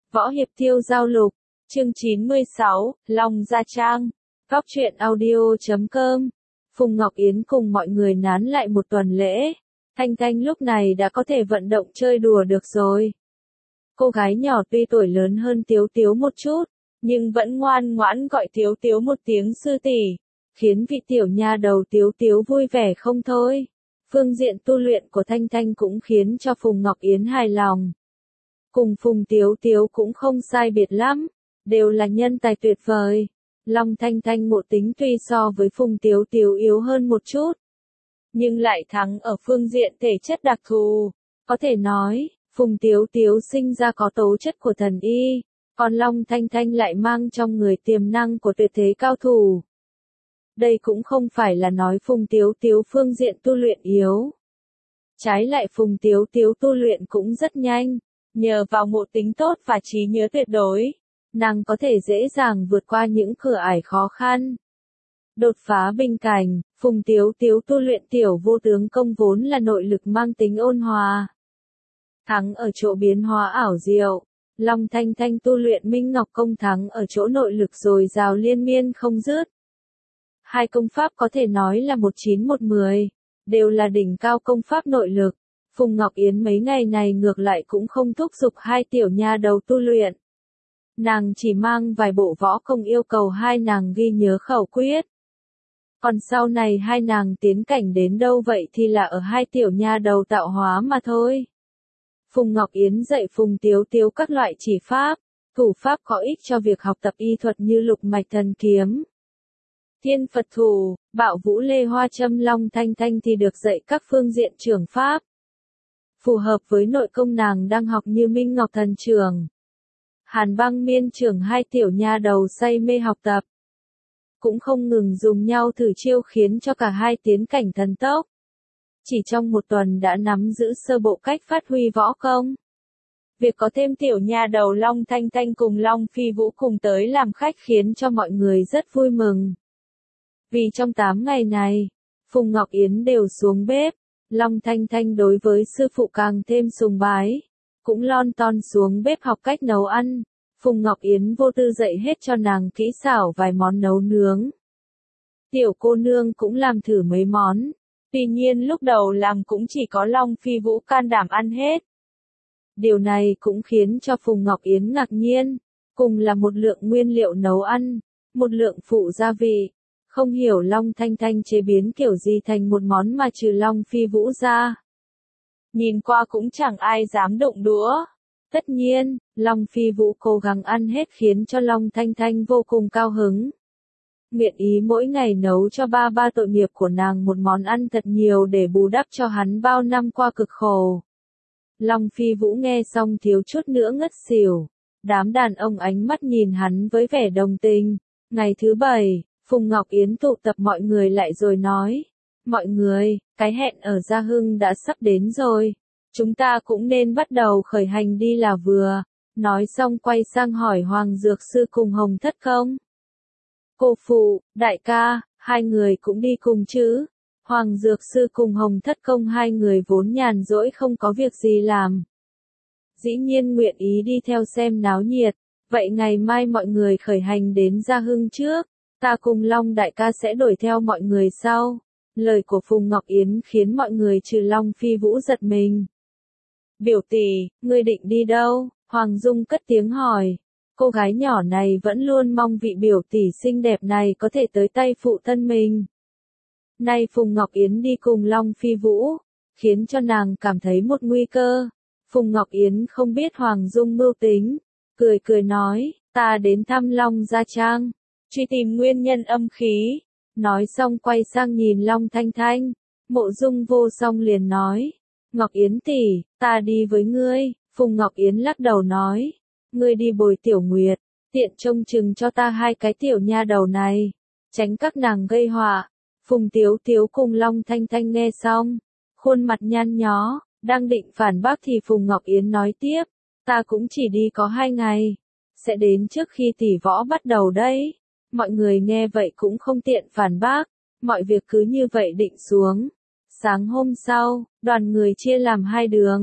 Võ Hiệp Tiêu Giao Lục, chương 96, Long Gia Trang, Góc truyện audio.com. Phùng Ngọc Yến cùng mọi người nán lại một tuần lễ. Thanh Thanh lúc này đã có thể vận động chơi đùa được rồi. Cô gái nhỏ tuy tuổi lớn hơn Tiếu Tiếu một chút, nhưng vẫn ngoan ngoãn gọi Tiếu Tiếu một tiếng sư tỷ, khiến vị tiểu nha đầu Tiếu Tiếu vui vẻ không thôi. Phương diện tu luyện của Thanh Thanh cũng khiến cho Phùng Ngọc Yến hài lòng. Cùng Phùng Tiếu Tiếu cũng không sai biệt lắm, đều là nhân tài tuyệt vời. Long Thanh Thanh ngộ tính tuy so với Phùng Tiếu Tiếu yếu hơn một chút, nhưng lại thắng ở phương diện thể chất đặc thù. Có thể nói, Phùng Tiếu Tiếu sinh ra có tố chất của thần y, còn Long Thanh Thanh lại mang trong người tiềm năng của tuyệt thế cao thủ. Đây cũng không phải là nói Phùng Tiếu Tiếu phương diện tu luyện yếu. Trái lại Phùng Tiếu Tiếu tu luyện cũng rất nhanh, nhờ vào ngộ tính tốt và trí nhớ tuyệt đối, nàng có thể dễ dàng vượt qua những cửa ải khó khăn. Đột phá bình cảnh, Phùng Tiếu Tiếu tu luyện tiểu vô tướng công vốn là nội lực mang tính ôn hòa. Thắng ở chỗ biến hóa ảo diệu, Long Thanh Thanh tu luyện Minh Ngọc công thắng ở chỗ nội lực dồi dào liên miên không dứt. Hai công pháp có thể nói là 19-10, đều là đỉnh cao công pháp nội lực. Phùng Ngọc Yến mấy ngày này ngược lại cũng không thúc giục hai tiểu nha đầu tu luyện. Nàng chỉ mang vài bộ võ công yêu cầu hai nàng ghi nhớ khẩu quyết. Còn sau này hai nàng tiến cảnh đến đâu vậy thì là ở hai tiểu nha đầu tạo hóa mà thôi. Phùng Ngọc Yến dạy Phùng Tiếu Tiếu các loại chỉ pháp, thủ pháp có ích cho việc học tập y thuật như lục mạch thần kiếm, Thiên Phật thủ, Bạo Vũ Lê Hoa Châm. Long Thanh Thanh thì được dạy các phương diện trưởng pháp, phù hợp với nội công nàng đang học như Minh Ngọc Thần Trường, Hàn Băng Miên Trường. Hai tiểu nha đầu say mê học tập, cũng không ngừng dùng nhau thử chiêu khiến cho cả hai tiến cảnh thần tốc. Chỉ trong một tuần đã nắm giữ sơ bộ cách phát huy võ công. Việc có thêm tiểu nha đầu Long Thanh Thanh cùng Long Phi Vũ cùng tới làm khách khiến cho mọi người rất vui mừng. Vì trong 8 ngày này, Phùng Ngọc Yến đều xuống bếp, Long Thanh Thanh đối với sư phụ càng thêm sùng bái, cũng lon ton xuống bếp học cách nấu ăn. Phùng Ngọc Yến vô tư dạy hết cho nàng kỹ xảo vài món nấu nướng. Tiểu cô nương cũng làm thử mấy món, tuy nhiên lúc đầu làm cũng chỉ có Long Phi Vũ can đảm ăn hết. Điều này cũng khiến cho Phùng Ngọc Yến ngạc nhiên, cùng là một lượng nguyên liệu nấu ăn, một lượng phụ gia vị. Không hiểu Long Thanh Thanh chế biến kiểu gì thành một món mà trừ Long Phi Vũ ra, nhìn qua cũng chẳng ai dám động đũa. Tất nhiên, Long Phi Vũ cố gắng ăn hết khiến cho Long Thanh Thanh vô cùng cao hứng. Nguyện ý mỗi ngày nấu cho ba tội nghiệp của nàng một món ăn thật nhiều để bù đắp cho hắn bao năm qua cực khổ. Long Phi Vũ nghe xong thiếu chút nữa ngất xỉu. Đám đàn ông ánh mắt nhìn hắn với vẻ đồng tình. Ngày thứ 7, Phùng Ngọc Yến tụ tập mọi người lại rồi nói. Mọi người, cái hẹn ở Gia Hưng đã sắp đến rồi. Chúng ta cũng nên bắt đầu khởi hành đi là vừa. Nói xong quay sang hỏi Hoàng Dược Sư cùng Hồng Thất Công. Cô phụ, đại ca, hai người cũng đi cùng chứ? Hoàng Dược Sư cùng Hồng Thất Công hai người vốn nhàn rỗi không có việc gì làm, dĩ nhiên nguyện ý đi theo xem náo nhiệt. Vậy ngày mai mọi người khởi hành đến Gia Hưng trước, ta cùng Long đại ca sẽ đuổi theo mọi người sau. Lời của Phùng Ngọc Yến khiến mọi người trừ Long Phi Vũ giật mình. Biểu tỷ, ngươi định đi đâu? Hoàng Dung cất tiếng hỏi. Cô gái nhỏ này vẫn luôn mong vị biểu tỷ xinh đẹp này có thể tới tay phụ thân mình. Nay Phùng Ngọc Yến đi cùng Long Phi Vũ, khiến cho nàng cảm thấy một nguy cơ. Phùng Ngọc Yến không biết Hoàng Dung mưu tính, cười cười nói, ta đến thăm Long Gia Trang, truy tìm nguyên nhân âm khí. Nói xong quay sang nhìn Long Thanh Thanh, Mộ Dung vô song liền nói, Ngọc Yến tỷ, ta đi với ngươi. Phùng Ngọc Yến lắc đầu nói, ngươi đi bồi Tiểu Nguyệt, tiện trông chừng cho ta hai cái tiểu nha đầu này, tránh các nàng gây họa. Phùng Tiếu Tiếu cùng Long Thanh Thanh nghe xong, khuôn mặt nhăn nhó, đang định phản bác thì Phùng Ngọc Yến nói tiếp, ta cũng chỉ đi có 2 ngày, sẽ đến trước khi tỷ võ bắt đầu đấy. Mọi người nghe vậy cũng không tiện phản bác, mọi việc cứ như vậy định xuống. Sáng hôm sau, đoàn người chia làm 2 đường,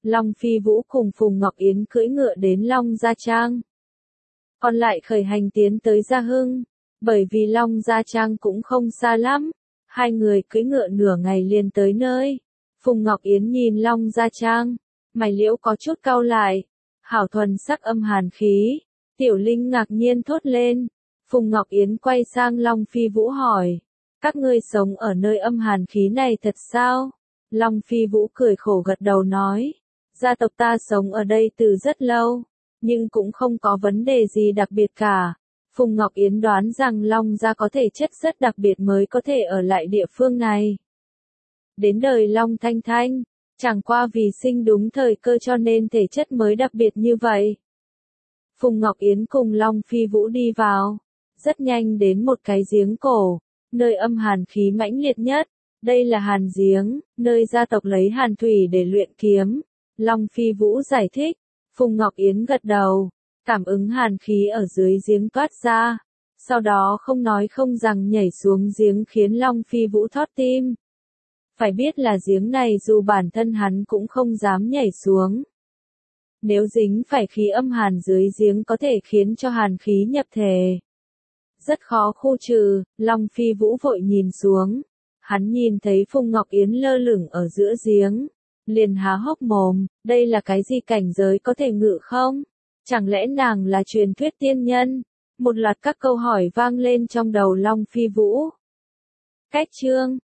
Long Phi Vũ cùng Phùng Ngọc Yến cưỡi ngựa đến Long Gia Trang. Còn lại khởi hành tiến tới Gia Hưng, bởi vì Long Gia Trang cũng không xa lắm, hai người cưỡi ngựa nửa ngày liền tới nơi. Phùng Ngọc Yến nhìn Long Gia Trang, mày liễu có chút cau lại, hảo thuần sắc âm hàn khí, Tiểu Linh ngạc nhiên thốt lên. Phùng Ngọc Yến quay sang Long Phi Vũ hỏi, các ngươi sống ở nơi âm hàn khí này thật sao? Long Phi Vũ cười khổ gật đầu nói, gia tộc ta sống ở đây từ rất lâu, nhưng cũng không có vấn đề gì đặc biệt cả. Phùng Ngọc Yến đoán rằng Long gia có thể chất rất đặc biệt mới có thể ở lại địa phương này. Đến đời Long Thanh Thanh, chẳng qua vì sinh đúng thời cơ cho nên thể chất mới đặc biệt như vậy. Phùng Ngọc Yến cùng Long Phi Vũ đi vào, rất nhanh đến một cái giếng cổ, nơi âm hàn khí mãnh liệt nhất. Đây là hàn giếng, nơi gia tộc lấy hàn thủy để luyện kiếm. Long Phi Vũ giải thích, Phùng Ngọc Yến gật đầu, cảm ứng hàn khí ở dưới giếng toát ra, sau đó không nói không rằng nhảy xuống giếng khiến Long Phi Vũ thót tim. Phải biết là giếng này dù bản thân hắn cũng không dám nhảy xuống. Nếu dính phải khí âm hàn dưới giếng có thể khiến cho hàn khí nhập thể. Rất khó khu trừ, Long Phi Vũ vội nhìn xuống. Hắn nhìn thấy Phùng Ngọc Yến lơ lửng ở giữa giếng, liền há hốc mồm, đây là cái gì cảnh giới có thể ngự không? Chẳng lẽ nàng là truyền thuyết tiên nhân? Một loạt các câu hỏi vang lên trong đầu Long Phi Vũ. Cách chương